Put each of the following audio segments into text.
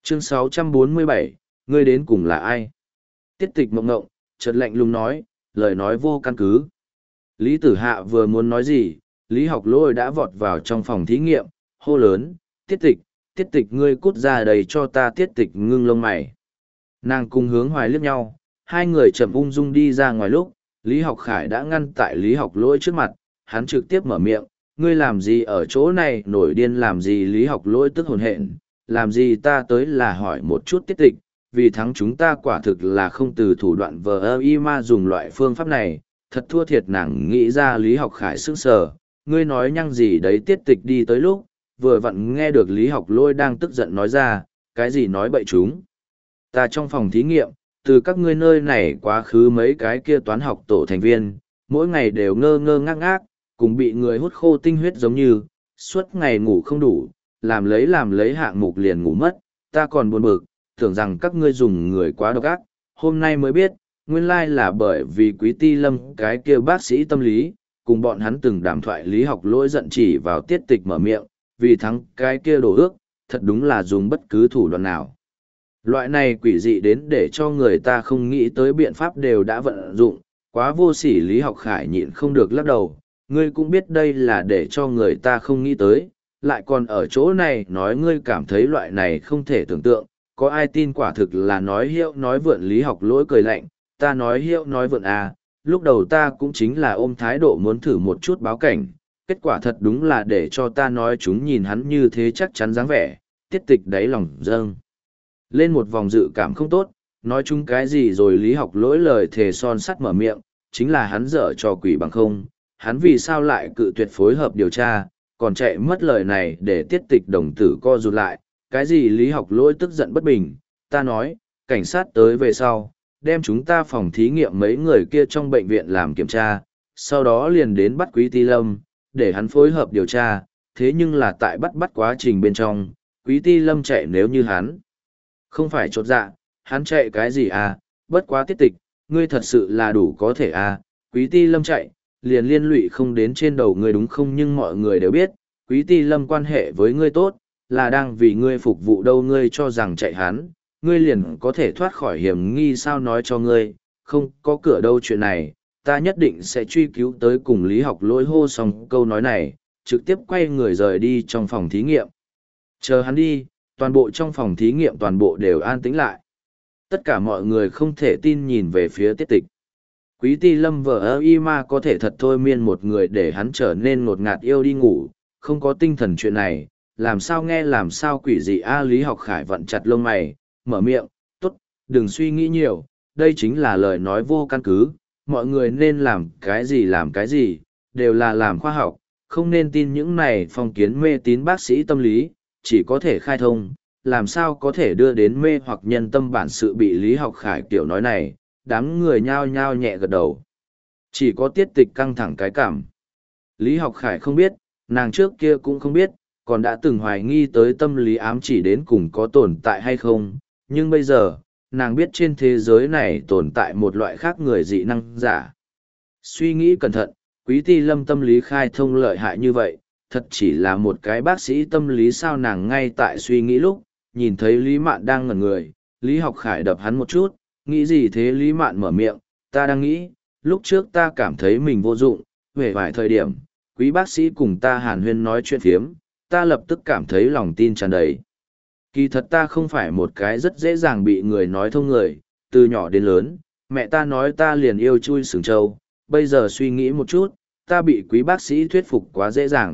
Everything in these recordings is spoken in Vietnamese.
Chương 647, ngươi đến cùng là ai? Tiết tịch mộng ngộng, chợt lạnh lùng nói, lời nói vô căn cứ. Lý Tử Hạ vừa muốn nói gì, Lý Học Lỗi đã vọt vào trong phòng thí nghiệm, hô lớn, tiết tịch ngươi cút ra đây cho ta. Tiết tịch ngưng lông mày. Nàng cùng Hướng Hoài liếc nhau, hai người chậm ung dung đi ra ngoài lúc, Lý Học Khải đã ngăn tại Lý Học Lỗi trước mặt, hắn trực tiếp mở miệng, ngươi làm gì ở chỗ này, nổi điên làm gì? Lý Học Lỗi tức hồn hện, làm gì ta tới là hỏi một chút tiết tịch, vì thắng chúng ta quả thực là không từ thủ đoạn vờ ơ y ma dùng loại phương pháp này, thật thua thiệt. Nàng nghĩ ra Lý Học Khải sững sờ, ngươi nói nhăng gì đấy? Tiết tịch đi tới lúc, vừa vặn nghe được Lý Học Lỗi đang tức giận nói ra, cái gì nói bậy chúng ta trong phòng thí nghiệm, từ các ngươi nơi này quá khứ mấy cái kia toán học tổ thành viên, mỗi ngày đều ngơ ngơ ngác ngác, cùng bị người hút khô tinh huyết giống như, suốt ngày ngủ không đủ, làm lấy hạng mục liền ngủ mất, ta còn buồn bực, tưởng rằng các ngươi dùng người quá độc ác, hôm nay mới biết, nguyên lai là bởi vì Quý Ti Lâm cái kia bác sĩ tâm lý, cùng bọn hắn từng đàm thoại. Lý Học Lỗi giận chỉ vào tiết tịch mở miệng, vì thắng cái kia đổ ước, thật đúng là dùng bất cứ thủ đoạn nào. Loại này quỷ dị đến để cho người ta không nghĩ tới biện pháp đều đã vận dụng, quá vô sỉ. Lý Học Khải nhịn không được lắc đầu, ngươi cũng biết đây là để cho người ta không nghĩ tới, lại còn ở chỗ này nói ngươi cảm thấy loại này không thể tưởng tượng, có ai tin? Quả thực là nói hiệu nói vượn. Lý Học Lỗi cười lạnh, ta nói hiệu nói vượn à, lúc đầu ta cũng chính là ôm thái độ muốn thử một chút báo cảnh, kết quả thật đúng là để cho ta nói chúng. Nhìn hắn như thế chắc chắn dáng vẻ, tiết tịch đáy lòng dâng lên một vòng dự cảm không tốt, nói chúng cái gì rồi? Lý Học Lỗi lời thề son sắt mở miệng, chính là hắn dở trò quỷ bằng không, hắn vì sao lại cự tuyệt phối hợp điều tra, còn chạy mất lời này để tiết tịch đồng tử co rụt lại. Cái gì? Lý Học Lỗi tức giận bất bình, ta nói, cảnh sát tới về sau, đem chúng ta phòng thí nghiệm mấy người kia trong bệnh viện làm kiểm tra, sau đó liền đến bắt Quý Ti Lâm, để hắn phối hợp điều tra, thế nhưng là tại bắt quá trình bên trong, Quý Ti Lâm chạy. Nếu như hắn không phải chột dạ, hắn chạy cái gì à? Bất quá tiết tịch, ngươi thật sự là đủ có thể à? Quý Ti Lâm chạy, liền liên lụy không đến trên đầu ngươi đúng không? Nhưng mọi người đều biết, Quý Ti Lâm quan hệ với ngươi tốt, là đang vì ngươi phục vụ đâu. Ngươi cho rằng chạy hắn, ngươi liền có thể thoát khỏi hiểm nghi sao? Nói cho ngươi, không có cửa đâu. Chuyện này, ta nhất định sẽ truy cứu tới cùng. Lý Học Lỗi hô xong câu nói này, trực tiếp quay người rời đi trong phòng thí nghiệm. Chờ hắn đi, toàn bộ trong phòng thí nghiệm toàn bộ đều an tĩnh lại. Tất cả mọi người không thể tin nhìn về phía tiết tịch. Quý Ti Lâm vờ ơ y ma có thể thật thôi miên một người để hắn trở nên ngột ngạt yêu đi ngủ, không có tinh thần. Chuyện này, làm sao nghe làm sao quỷ dị a? Lý Học Khải vặn chặt lông mày, mở miệng, tốt, đừng suy nghĩ nhiều, đây chính là lời nói vô căn cứ, mọi người nên làm cái gì, đều là làm khoa học, không nên tin những này phong kiến mê tín bác sĩ tâm lý, chỉ có thể khai thông, làm sao có thể đưa đến mê hoặc nhân tâm bản sự. Bị Lý Học Khải kiểu nói này, đám người nhao nhao nhẹ gật đầu. Chỉ có tiết tịch căng thẳng cái cảm. Lý Học Khải không biết, nàng trước kia cũng không biết, còn đã từng hoài nghi tới tâm lý ám chỉ đến cùng có tồn tại hay không, nhưng bây giờ, nàng biết trên thế giới này tồn tại một loại khác người dị năng giả. Suy nghĩ cẩn thận, Quý Ti Lâm tâm lý khai thông lợi hại như vậy, thật chỉ là một cái bác sĩ tâm lý sao? Nàng ngay tại suy nghĩ lúc, nhìn thấy Lý Mạn đang ngẩn người, Lý Học Khải đập hắn một chút, nghĩ gì thế? Lý Mạn mở miệng, ta đang nghĩ, lúc trước ta cảm thấy mình vô dụng, về vài thời điểm, quý bác sĩ cùng ta hàn huyên nói chuyện phiếm, ta lập tức cảm thấy lòng tin tràn đầy. Kỳ thật ta không phải một cái rất dễ dàng bị người nói thông người, từ nhỏ đến lớn, mẹ ta nói ta liền yêu chui sừng trâu, bây giờ suy nghĩ một chút, ta bị quý bác sĩ thuyết phục quá dễ dàng.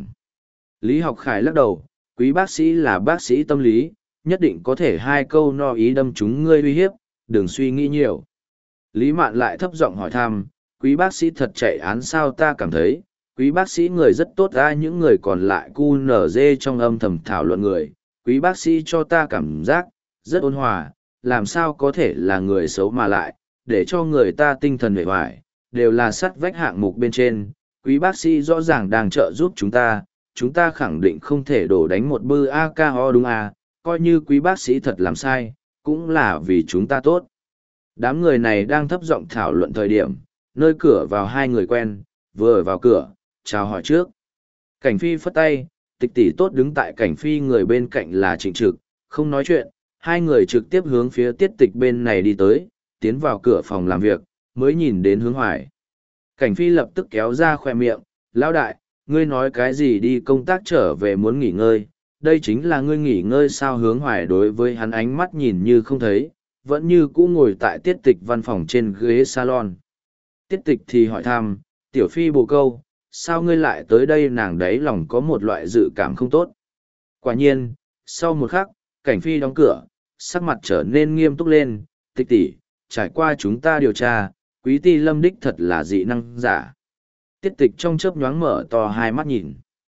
Lý Học Khải lắc đầu, quý bác sĩ là bác sĩ tâm lý, nhất định có thể hai câu no ý đâm chúng ngươi uy hiếp, đừng suy nghĩ nhiều. Lý Mạn lại thấp giọng hỏi thăm, quý bác sĩ thật chạy án sao? Ta cảm thấy, quý bác sĩ người rất tốt ra. Những người còn lại QNZ trong âm thầm thảo luận người, quý bác sĩ cho ta cảm giác rất ôn hòa, làm sao có thể là người xấu mà lại để cho người ta tinh thần uể oải, đều là sắt vách hạng mục bên trên. Quý bác sĩ rõ ràng đang trợ giúp chúng ta khẳng định không thể đổ đánh một bư AKO đúng à, coi như quý bác sĩ thật làm sai, cũng là vì chúng ta tốt. Đám người này đang thấp giọng thảo luận thời điểm, nơi cửa vào hai người quen, vừa vào cửa, chào hỏi trước. Cảnh Phi phất tay, Tịch tỷ tốt đứng tại Cảnh Phi người bên cạnh là Trịnh Trực, không nói chuyện, hai người trực tiếp hướng phía tiết tịch bên này đi tới, tiến vào cửa phòng làm việc, mới nhìn đến Hướng Hoài. Cảnh Phi lập tức kéo ra khoe miệng, lão đại, ngươi nói cái gì đi công tác trở về muốn nghỉ ngơi, đây chính là ngươi nghỉ ngơi sao? Hướng Hoài đối với hắn ánh mắt nhìn như không thấy, vẫn như cũ ngồi tại tiết tịch văn phòng trên ghế salon. Tiết tịch thì hỏi thăm, tiểu phi bồ câu, sao ngươi lại tới đây? Nàng đấy lòng có một loại dự cảm không tốt. Quả nhiên, sau một khắc, Cảnh Phi đóng cửa, sắc mặt trở nên nghiêm túc lên, tịch tỷ, trải qua chúng ta điều tra, Quý Ti Lâm đích thật là dị năng giả. Tiết tịch trong chớp nhoáng mở to hai mắt nhìn.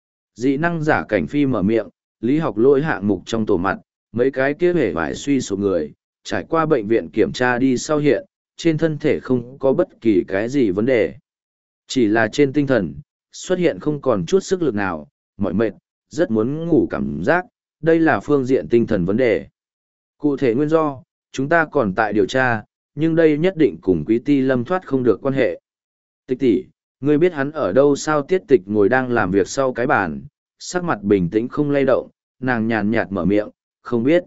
Dị năng giả. Cảnh Phi mở miệng, lý học lỗi hạng mục trong tổ mặt, mấy cái kia hề vải suy sụp người, trải qua bệnh viện kiểm tra đi sau hiện, trên thân thể không có bất kỳ cái gì vấn đề. Chỉ là trên tinh thần, xuất hiện không còn chút sức lực nào, mỏi mệt, rất muốn ngủ cảm giác, đây là phương diện tinh thần vấn đề. Cụ thể nguyên do, chúng ta còn tại điều tra, nhưng đây nhất định cùng Quý Ti Lâm thoát không được quan hệ. Tịch tỷ, ngươi biết hắn ở đâu sao? Tiết tịch ngồi đang làm việc sau cái bàn, sắc mặt bình tĩnh không lay động, nàng nhàn nhạt mở miệng, không biết.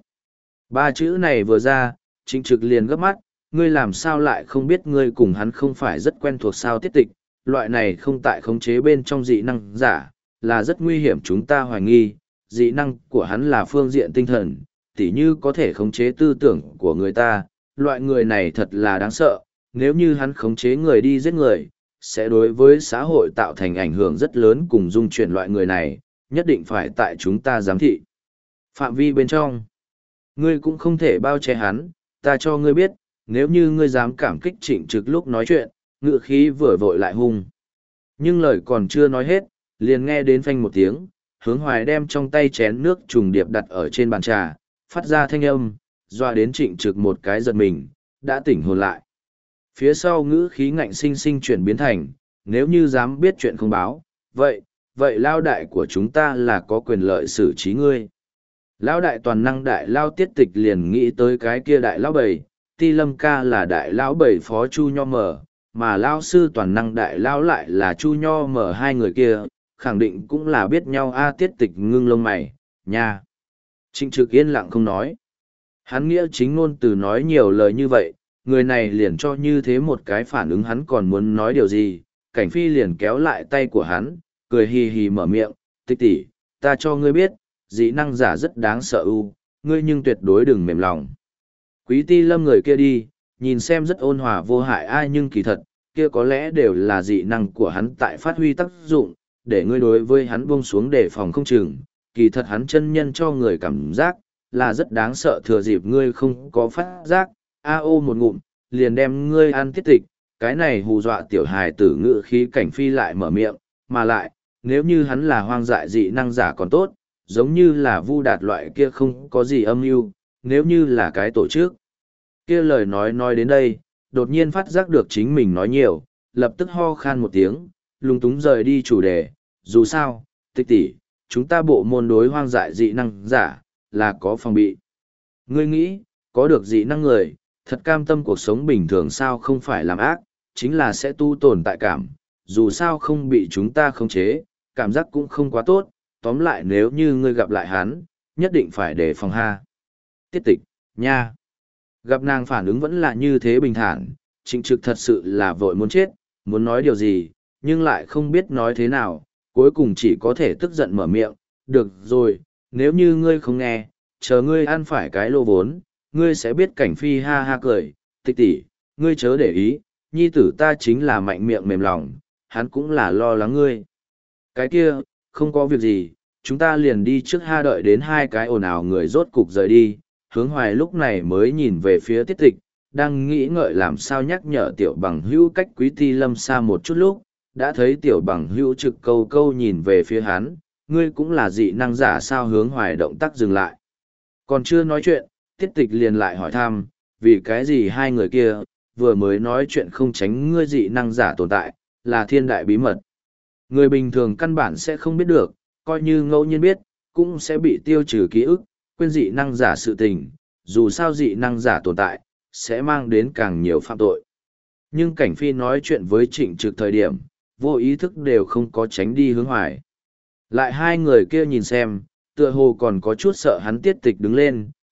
Ba chữ này vừa ra, Trịnh Trực liền gấp mắt, ngươi làm sao lại không biết? Ngươi cùng hắn không phải rất quen thuộc sao? Tiết tịch, loại này không tại khống chế bên trong dị năng giả, là rất nguy hiểm, chúng ta hoài nghi, dị năng của hắn là phương diện tinh thần, tỉ như có thể khống chế tư tưởng của người ta, loại người này thật là đáng sợ, nếu như hắn khống chế người đi giết người, sẽ đối với xã hội tạo thành ảnh hưởng rất lớn, cùng dung chuyển loại người này, nhất định phải tại chúng ta giám thị. Phạm vi bên trong, ngươi cũng không thể bao che hắn, ta cho ngươi biết, nếu như ngươi dám cảm kích. Trịnh Trực lúc nói chuyện, ngựa khí vừa vội lại hung. Nhưng lời còn chưa nói hết, liền nghe đến phanh một tiếng, Hướng Hoài đem trong tay chén nước trùng điệp đặt ở trên bàn trà, phát ra thanh âm, doa đến Trịnh Trực một cái giật mình, đã tỉnh hồn lại. Phía sau ngữ khí ngạnh sinh sinh chuyển biến thành, nếu như dám biết chuyện không báo, vậy lao đại của chúng ta là có quyền lợi xử trí ngươi. Lão đại toàn năng đại lao. Tiết tịch liền nghĩ tới cái kia đại lão bảy, Ti Lâm ca là đại lão bảy phó Chu Nho Mở, mà lao sư toàn năng đại lão lại là Chu Nho Mở, hai người kia, khẳng định cũng là biết nhau a. Tiết tịch ngưng lông mày, nha. Trịnh Trực yên lặng không nói. Hắn nghĩa chính ngôn từ nói nhiều lời như vậy, người này liền cho như thế một cái phản ứng, hắn còn muốn nói điều gì? Cảnh Phi liền kéo lại tay của hắn, cười hì hì mở miệng, tịch tỷ, ta cho ngươi biết, dị năng giả rất đáng sợ ngươi nhưng tuyệt đối đừng mềm lòng. Quý Ti Lâm người kia đi, nhìn xem rất ôn hòa vô hại ai, nhưng kỳ thật, kia có lẽ đều là dị năng của hắn tại phát huy tác dụng, để ngươi đối với hắn buông xuống đề phòng không chừng. Kỳ thật hắn chân nhân cho người cảm giác là rất đáng sợ, thừa dịp ngươi không có phát giác, một ngụm liền đem ngươi ăn. Tiết tịch, cái này hù dọa tiểu hài tử ngự khí. Cảnh Phi lại mở miệng, mà lại, nếu như hắn là hoang dại dị năng giả còn tốt, giống như là Vu Đạt loại kia không có gì âm mưu, nếu như là cái tổ chức kia. Lời nói đến đây, đột nhiên phát giác được chính mình nói nhiều, lập tức ho khan một tiếng, lung túng rời đi chủ đề. Dù sao, tịch tỷ, chúng ta bộ môn đối hoang dại dị năng giả là có phòng bị. Ngươi nghĩ, có được dị năng người, thật cam tâm cuộc sống bình thường sao? Không phải làm ác, chính là sẽ tu tồn tại cảm, dù sao không bị chúng ta khống chế, cảm giác cũng không quá tốt. Tóm lại, nếu như ngươi gặp lại hắn, nhất định phải đề phòng ha. Tiết tịch, nha. Gặp nàng phản ứng vẫn là như thế bình thản, Trịnh Trực thật sự là vội muốn chết, muốn nói điều gì, nhưng lại không biết nói thế nào, cuối cùng chỉ có thể tức giận mở miệng, được rồi, nếu như ngươi không nghe, chờ ngươi ăn phải cái lô vốn, ngươi sẽ biết. Cảnh Phi ha ha cười, tịch tỷ, ngươi chớ để ý, nhi tử ta chính là mạnh miệng mềm lòng, hắn cũng là lo lắng ngươi. Cái kia, không có việc gì, chúng ta liền đi trước ha. Đợi đến hai cái ồn ào người rốt cục rời đi, Hướng Hoài lúc này mới nhìn về phía Tiết tịch, đang nghĩ ngợi làm sao nhắc nhở tiểu bằng hữu cách Quý Ti Lâm xa một chút lúc, đã thấy tiểu bằng hữu trực câu câu nhìn về phía hắn, ngươi cũng là dị năng giả sao? Hướng Hoài động tác dừng lại. Còn chưa nói chuyện, Tiết tịch liền lại hỏi thăm, vì cái gì hai người kia, vừa mới nói chuyện không tránh ngươi dị năng giả tồn tại, là thiên đại bí mật. Người bình thường căn bản sẽ không biết được, coi như ngẫu nhiên biết, cũng sẽ bị tiêu trừ ký ức, quên dị năng giả sự tình, dù sao dị năng giả tồn tại, sẽ mang đến càng nhiều phạm tội. Nhưng Cảnh Phi nói chuyện với Trịnh Trực thời điểm, vô ý thức đều không có tránh đi Hướng Hoài. Lại hai người kia nhìn xem, tựa hồ còn có chút sợ hắn. Tiết tịch đứng lên,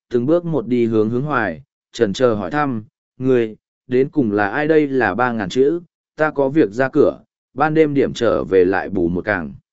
từng bước một đi hướng hướng hoài, trần chờ hỏi thăm, người, đến cùng là ai đây là 3.000 chữ, ta có việc ra cửa, ban đêm điểm trở về lại bù một càng.